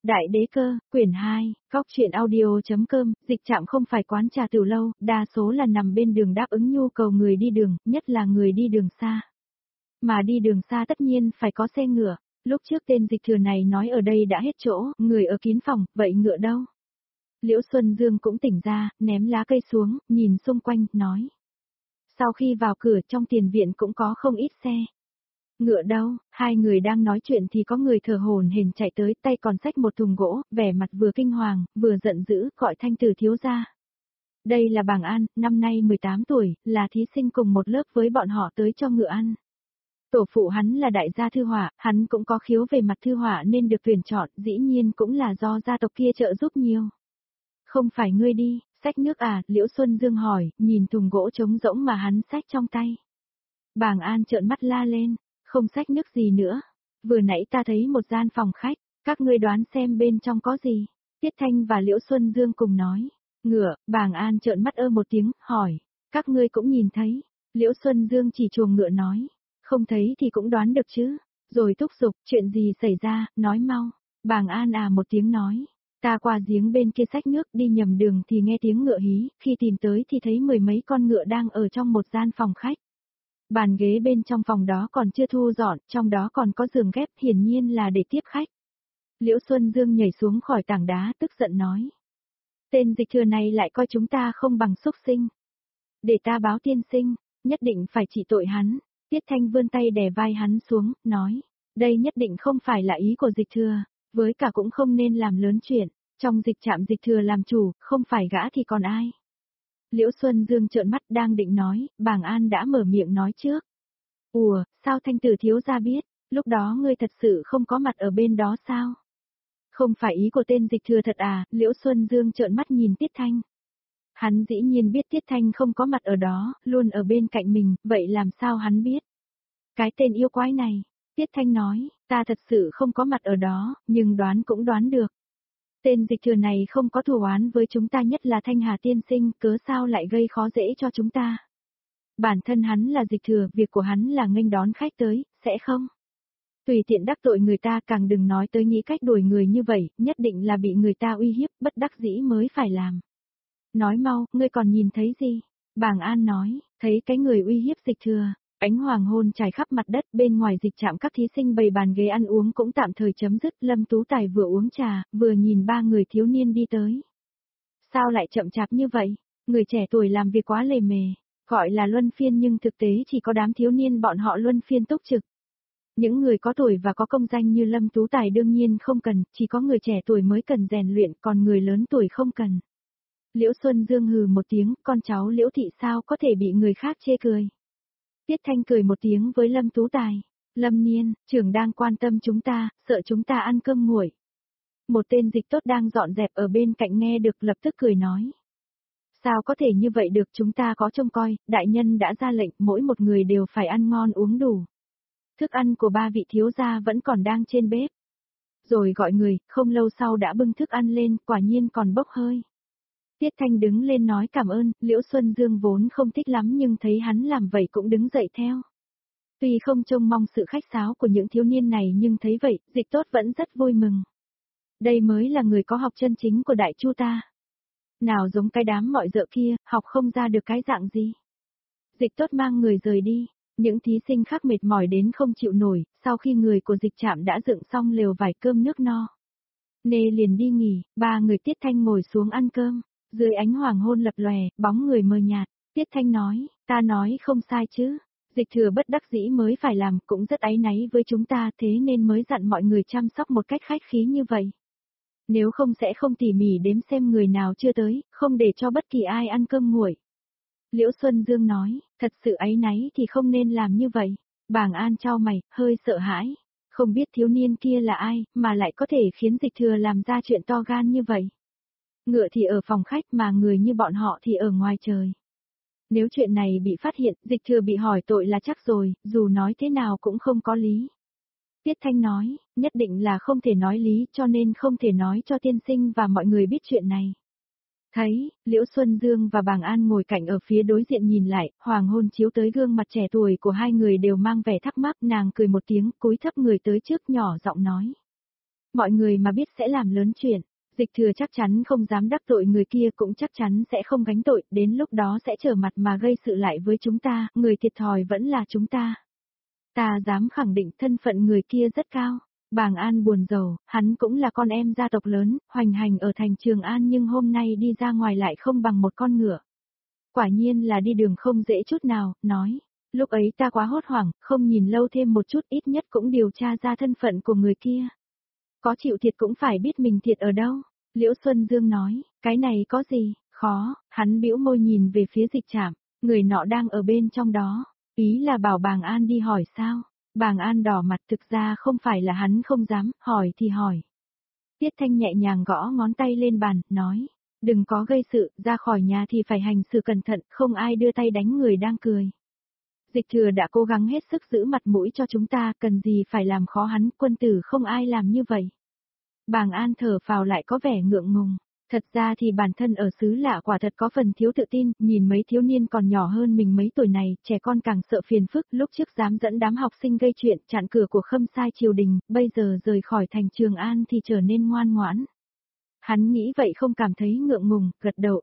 Đại đế cơ, quyển 2, góc truyện audio.com, dịch trạm không phải quán trà tiểu lâu, đa số là nằm bên đường đáp ứng nhu cầu người đi đường, nhất là người đi đường xa. Mà đi đường xa tất nhiên phải có xe ngựa, lúc trước tên dịch thừa này nói ở đây đã hết chỗ, người ở kín phòng, vậy ngựa đâu? Liễu Xuân Dương cũng tỉnh ra, ném lá cây xuống, nhìn xung quanh, nói. Sau khi vào cửa trong tiền viện cũng có không ít xe. Ngựa đâu, hai người đang nói chuyện thì có người thở hổn hển chạy tới, tay còn xách một thùng gỗ, vẻ mặt vừa kinh hoàng, vừa giận dữ, gọi Thanh Tử thiếu gia. Đây là Bàng An, năm nay 18 tuổi, là thí sinh cùng một lớp với bọn họ tới cho ngựa ăn. Tổ phụ hắn là đại gia thư họa, hắn cũng có khiếu về mặt thư họa nên được tuyển chọn, dĩ nhiên cũng là do gia tộc kia trợ giúp nhiều. Không phải ngươi đi, xách nước à, Liễu Xuân Dương hỏi, nhìn thùng gỗ trống rỗng mà hắn xách trong tay. Bàng An trợn mắt la lên. Không xách nước gì nữa. Vừa nãy ta thấy một gian phòng khách, các ngươi đoán xem bên trong có gì. Tiết Thanh và Liễu Xuân Dương cùng nói. Ngựa, Bàng An trợn mắt một tiếng, hỏi. Các ngươi cũng nhìn thấy. Liễu Xuân Dương chỉ chuồng ngựa nói. Không thấy thì cũng đoán được chứ. Rồi thúc giục, chuyện gì xảy ra, nói mau. Bàng An một tiếng nói. Ta qua giếng bên kia xách nước đi nhầm đường thì nghe tiếng ngựa hí, khi tìm tới thì thấy mười mấy con ngựa đang ở trong một gian phòng khách. Bàn ghế bên trong phòng đó còn chưa thu dọn, trong đó còn có giường ghép, hiển nhiên là để tiếp khách. Liễu Xuân Dương nhảy xuống khỏi tảng đá tức giận nói. Tên dịch thừa này lại coi chúng ta không bằng súc sinh. Để ta báo tiên sinh, nhất định phải trị tội hắn. Tiết Thanh vươn tay đè vai hắn xuống, nói. Đây nhất định không phải là ý của dịch thừa, với cả cũng không nên làm lớn chuyện. Trong dịch trạm dịch thừa làm chủ, không phải gã thì còn ai. Liễu Xuân Dương trợn mắt đang định nói, Bàng An đã mở miệng nói trước. Ủa, sao Thanh Tử thiếu gia biết, lúc đó ngươi thật sự không có mặt ở bên đó sao? Không phải ý của tên dịch thừa thật à, Liễu Xuân Dương trợn mắt nhìn Tiết Thanh. Hắn dĩ nhiên biết Tiết Thanh không có mặt ở đó, luôn ở bên cạnh mình, vậy làm sao hắn biết? Cái tên yêu quái này, Tiết Thanh nói, ta thật sự không có mặt ở đó, nhưng đoán cũng đoán được. Tên dịch thừa này không có thù oán với chúng ta, nhất là Thanh Hà tiên sinh, cớ sao lại gây khó dễ cho chúng ta. Bản thân hắn là dịch thừa, việc của hắn là nghênh đón khách tới, sẽ không? Tùy tiện đắc tội người ta, càng đừng nói tới nghĩ cách đuổi người như vậy, nhất định là bị người ta uy hiếp, bất đắc dĩ mới phải làm. Nói mau, ngươi còn nhìn thấy gì? Bàng An nói, thấy cái người uy hiếp dịch thừa. Ánh hoàng hôn trải khắp mặt đất, bên ngoài dịch trạm các thí sinh bày bàn ghế ăn uống cũng tạm thời chấm dứt. Lâm Tú Tài vừa uống trà, vừa nhìn ba người thiếu niên đi tới. Sao lại chậm chạp như vậy? Người trẻ tuổi làm việc quá lề mề, gọi là luân phiên nhưng thực tế chỉ có đám thiếu niên bọn họ luân phiên túc trực. Những người có tuổi và có công danh như Lâm Tú Tài đương nhiên không cần, chỉ có người trẻ tuổi mới cần rèn luyện, còn người lớn tuổi không cần. Liễu Xuân Dương hừ một tiếng, con cháu Liễu Thị sao có thể bị người khác chê cười. Tiết Thanh cười một tiếng với Lâm Tú Tài. Lâm Niên, trưởng đang quan tâm chúng ta, sợ chúng ta ăn cơm nguội. Một tên dịch tốt đang dọn dẹp ở bên cạnh nghe được lập tức cười nói. Sao có thể như vậy được, chúng ta có trông coi, đại nhân đã ra lệnh mỗi một người đều phải ăn ngon uống đủ. Thức ăn của ba vị thiếu gia vẫn còn đang trên bếp. Rồi gọi người, không lâu sau đã bưng thức ăn lên, quả nhiên còn bốc hơi. Tiết Thanh đứng lên nói cảm ơn, Liễu Xuân Dương vốn không thích lắm nhưng thấy hắn làm vậy cũng đứng dậy theo. Tuy không trông mong sự khách sáo của những thiếu niên này nhưng thấy vậy, dịch tốt vẫn rất vui mừng. Đây mới là người có học chân chính của Đại Chu ta. Nào giống cái đám mọi dợ kia, học không ra được cái dạng gì. Dịch tốt mang người rời đi, những thí sinh khác mệt mỏi đến không chịu nổi, sau khi người của dịch trạm đã dựng xong lều vải cơm nước no. Nê liền đi nghỉ, ba người Tiết Thanh ngồi xuống ăn cơm. Dưới ánh hoàng hôn lập lòe, bóng người mờ nhạt, Tiết Thanh nói, ta nói không sai chứ. Dịch thừa bất đắc dĩ mới phải làm, cũng rất áy náy với chúng ta, thế nên mới dặn mọi người chăm sóc một cách khách khí như vậy. Nếu không sẽ không tỉ mỉ đếm xem người nào chưa tới, không để cho bất kỳ ai ăn cơm nguội. Liễu Xuân Dương nói, thật sự áy náy thì không nên làm như vậy. Bàng An chau mày, hơi sợ hãi. Không biết thiếu niên kia là ai, mà lại có thể khiến dịch thừa làm ra chuyện to gan như vậy. Ngựa thì ở phòng khách mà người như bọn họ thì ở ngoài trời. Nếu chuyện này bị phát hiện, dịch thừa bị hỏi tội là chắc rồi, dù nói thế nào cũng không có lý. Tiết Thanh nói, nhất định là không thể nói lý cho nên không thể nói cho tiên sinh và mọi người biết chuyện này. Thấy, Liễu Xuân Dương và Bàng An ngồi cạnh ở phía đối diện nhìn lại, hoàng hôn chiếu tới gương mặt trẻ tuổi của hai người đều mang vẻ thắc mắc, nàng cười một tiếng, cúi thấp người tới trước nhỏ giọng nói. Mọi người mà biết sẽ làm lớn chuyện. Dịch Thừa chắc chắn không dám đắc tội người kia, cũng chắc chắn sẽ không gánh tội, đến lúc đó sẽ trở mặt mà gây sự lại với chúng ta, người thiệt thòi vẫn là chúng ta. Ta dám khẳng định thân phận người kia rất cao. Bàng An buồn rầu, hắn cũng là con em gia tộc lớn, hoành hành ở thành Trường An nhưng hôm nay đi ra ngoài lại không bằng một con ngựa. Quả nhiên là đi đường không dễ chút nào, nói. Lúc ấy ta quá hốt hoảng, không nhìn lâu thêm một chút, ít nhất cũng điều tra ra thân phận của người kia. Có chịu thiệt cũng phải biết mình thiệt ở đâu. Liễu Xuân Dương nói, cái này có gì, khó, hắn bĩu môi nhìn về phía Dịch Trạm, người nọ đang ở bên trong đó, ý là bảo Bàng An đi hỏi sao. Bàng An đỏ mặt, thực ra không phải là hắn không dám, hỏi thì hỏi. Tiết Thanh nhẹ nhàng gõ ngón tay lên bàn, nói, đừng có gây sự, ra khỏi nhà thì phải hành sự cẩn thận, không ai đưa tay đánh người đang cười. Dịch Thừa đã cố gắng hết sức giữ mặt mũi cho chúng ta, cần gì phải làm khó hắn, quân tử không ai làm như vậy. Bàng An thở phào lại có vẻ ngượng ngùng. Thật ra thì bản thân ở xứ lạ quả thật có phần thiếu tự tin, nhìn mấy thiếu niên còn nhỏ hơn mình mấy tuổi này, trẻ con càng sợ phiền phức, lúc trước dám dẫn đám học sinh gây chuyện, chặn cửa của Khâm Sai triều đình, bây giờ rời khỏi thành Trường An thì trở nên ngoan ngoãn. Hắn nghĩ vậy không cảm thấy ngượng ngùng, gật đầu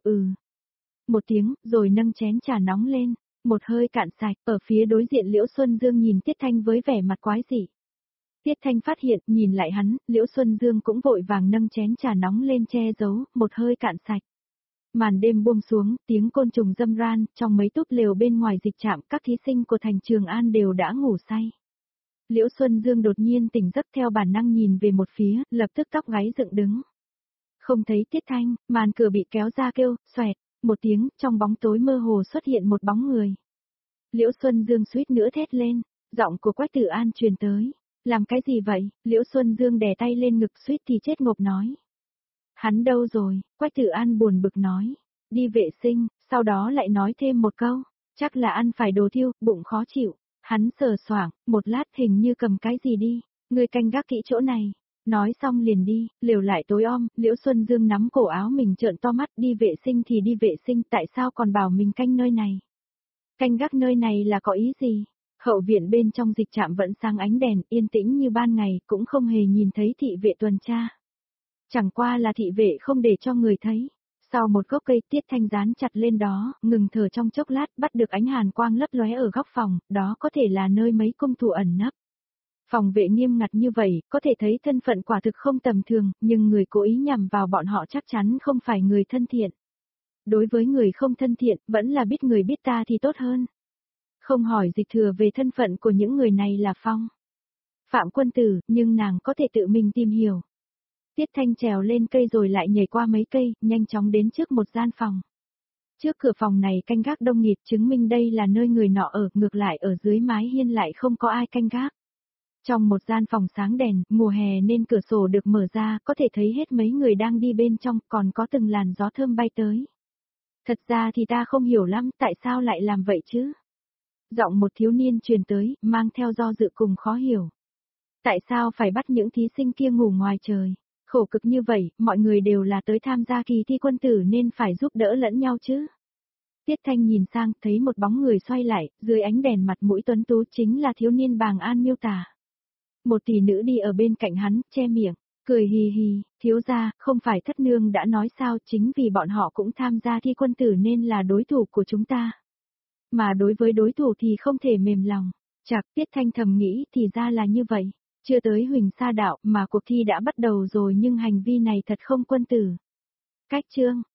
một tiếng, rồi nâng chén trà nóng lên, một hơi cạn sạch, ở phía đối diện Liễu Xuân Dương nhìn Tiết Thanh với vẻ mặt quái dị. Tiết Thanh phát hiện, nhìn lại hắn, Liễu Xuân Dương cũng vội vàng nâng chén trà nóng lên che giấu, một hơi cạn sạch. Màn đêm buông xuống, tiếng côn trùng râm ran, trong mấy túp lều bên ngoài Dịch Trạm, các thí sinh của thành Trường An đều đã ngủ say. Liễu Xuân Dương đột nhiên tỉnh giấc theo bản năng nhìn về một phía, lập tức tóc gáy dựng đứng. Không thấy Tiết Thanh, màn cửa bị kéo ra kêu, xoẹt, một tiếng, trong bóng tối mơ hồ xuất hiện một bóng người. Liễu Xuân Dương suýt nữa thét lên, giọng của Quách Tử An truyền tới. Làm cái gì vậy? Liễu Xuân Dương đè tay lên ngực suýt thì chết ngộp nói. Hắn đâu rồi? Quách Tử An buồn bực nói. Đi vệ sinh, sau đó lại nói thêm một câu. Chắc là ăn phải đồ thiêu, bụng khó chịu. Hắn sờ soạng, một lát hình như cầm cái gì đi. Ngươi canh gác kỹ chỗ này. Nói xong liền đi, lều lại tối om, Liễu Xuân Dương nắm cổ áo mình trợn to mắt, đi vệ sinh thì đi vệ sinh, tại sao còn bảo mình canh nơi này? Canh gác nơi này là có ý gì? Hậu viện bên trong Dịch Trạm vẫn sáng ánh đèn, yên tĩnh như ban ngày, cũng không hề nhìn thấy thị vệ tuần tra. Chẳng qua là thị vệ không để cho người thấy. Sau một gốc cây, Tiết Thanh dán chặt lên đó, ngừng thở trong chốc lát, bắt được ánh hàn quang lấp lóe ở góc phòng, đó có thể là nơi mấy cung thủ ẩn nấp. Phòng vệ nghiêm ngặt như vậy, có thể thấy thân phận quả thực không tầm thường, nhưng người cố ý nhằm vào bọn họ chắc chắn không phải người thân thiện. Đối với người không thân thiện, vẫn là biết người biết ta thì tốt hơn. Không hỏi Dịch Thừa về thân phận của những người này là Phong Phạm quân tử, nhưng nàng có thể tự mình tìm hiểu. Tiết Thanh trèo lên cây rồi lại nhảy qua mấy cây, nhanh chóng đến trước một gian phòng. Trước cửa phòng này canh gác đông nghịt, chứng minh đây là nơi người nọ ở, ngược lại ở dưới mái hiên lại không có ai canh gác. Trong một gian phòng sáng đèn, mùa hè nên cửa sổ được mở ra, có thể thấy hết mấy người đang đi bên trong, còn có từng làn gió thơm bay tới. Thật ra thì ta không hiểu lắm, tại sao lại làm vậy chứ? Giọng một thiếu niên truyền tới, mang theo do dự cùng khó hiểu. Tại sao phải bắt những thí sinh kia ngủ ngoài trời? Khổ cực như vậy, mọi người đều là tới tham gia kỳ thi quân tử nên phải giúp đỡ lẫn nhau chứ. Tiết Thanh nhìn sang, thấy một bóng người xoay lại, dưới ánh đèn mặt mũi tuấn tú chính là thiếu niên Bàng An miêu tả. Một tỷ nữ đi ở bên cạnh hắn, che miệng, cười hì hì, thiếu gia, không phải thất nương đã nói sao, chính vì bọn họ cũng tham gia thi quân tử nên là đối thủ của chúng ta. Mà đối với đối thủ thì không thể mềm lòng. Chạc, Tiết Thanh thầm nghĩ thì ra là như vậy. Chưa tới Huỳnh Sa Đạo mà cuộc thi đã bắt đầu rồi nhưng hành vi này thật không quân tử. Cách chương.